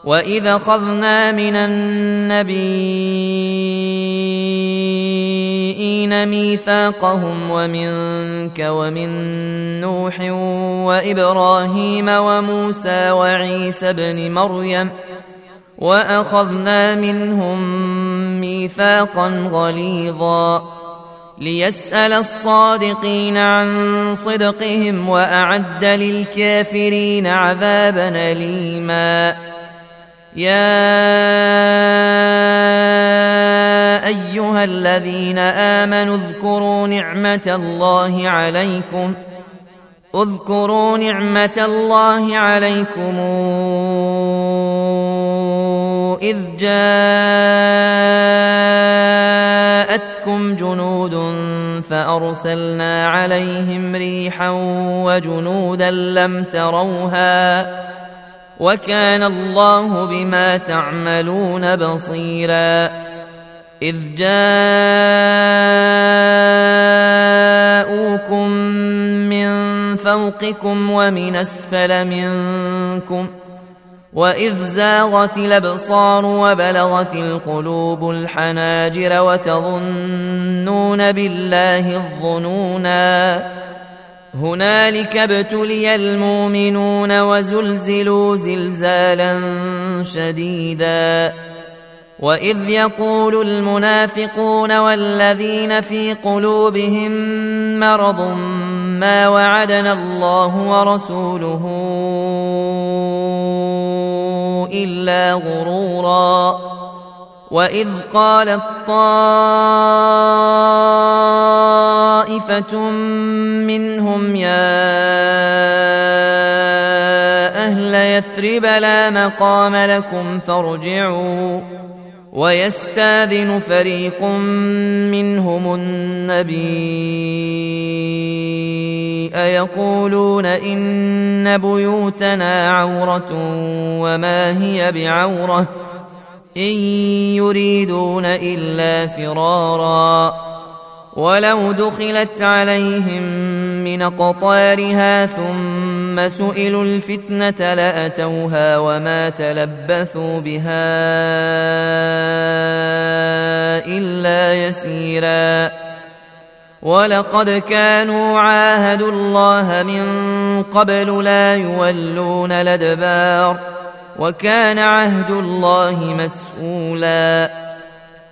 وإذا أخذنا من النبيين ميثاقهم ومنك ومن نوح وإبراهيم وموسى وعيسى ابن مريم وأخذنا منهم ميثاقا غليظا ليسأل الصادقين عن صدقهم وأعد للكافرين عذابا أليما يا أيها الذين آمنوا اذكروا نعمة الله عليكم إذ جاءتكم جنود فأرسلنا عليهم ريحا وجنودا لم تروها وكان الله بما تعملون بصيرا إذ جاءوكم من فوقكم ومن أسفل منكم وإذ زاغت الأبصار وبلغت القلوب الحناجر وتظنون بالله الظنونا هنالك ابتلي المؤمنون وزلزلوا زلزالا شديدا وإذ يقول المنافقون والذين في قلوبهم مرض ما وعدنا الله ورسوله إلا غرورا وإذ قالت طائفة منهم يا أهل يثرب لا مقام لكم فارجعوا ويستاذن فريق منهم النبي يقولون إن بيوتنا عورة وما هي بعورة إن يريدون إلا فرارا ولو دخلت عليهم من أقطارها ثم سئلوا الفتنة لأتوها وما تلبثوا بها إلا يسيرا ولقد كانوا عاهدوا الله من قبل لا يولون الأدبار وكان عهد الله مسؤولا